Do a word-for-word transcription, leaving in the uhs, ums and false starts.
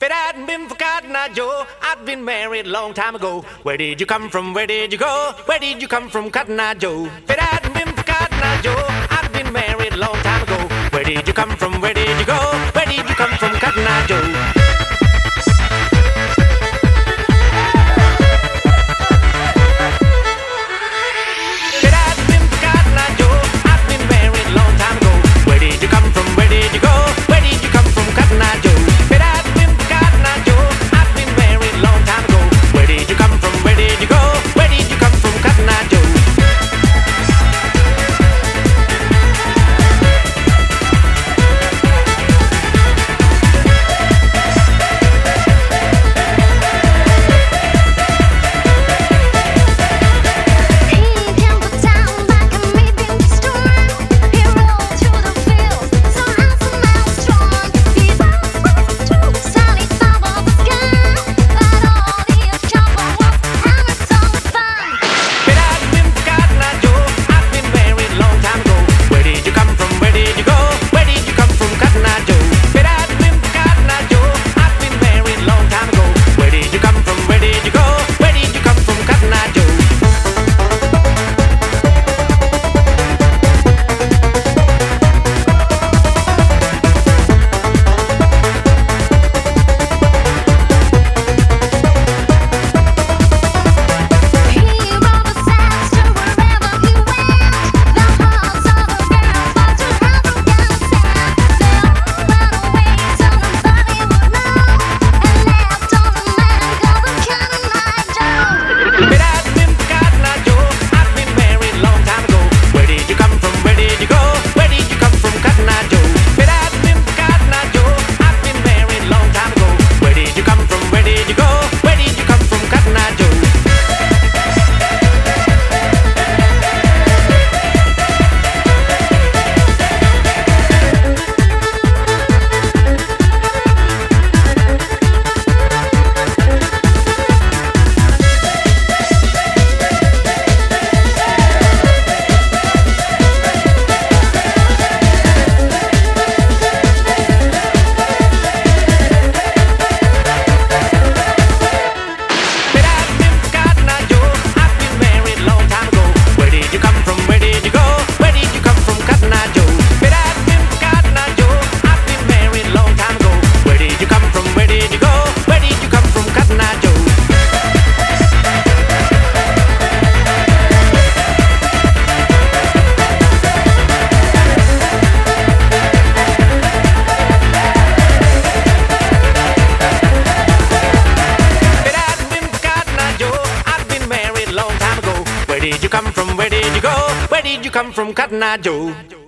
If it hadn't been for Cotton Eye Joe, I'd been married a long time ago. Where did you come from? Where did you go? Where did you come from, Cotton Eye Joe? If it hadn't been for Cotton Eye Joe, I'd been married a long time ago. Where did you come from? Where did you go? Where did you come from, Cotton Eye Joe? Where did you come from? Where did you go? Where did you come from, Cotton Eye Joe?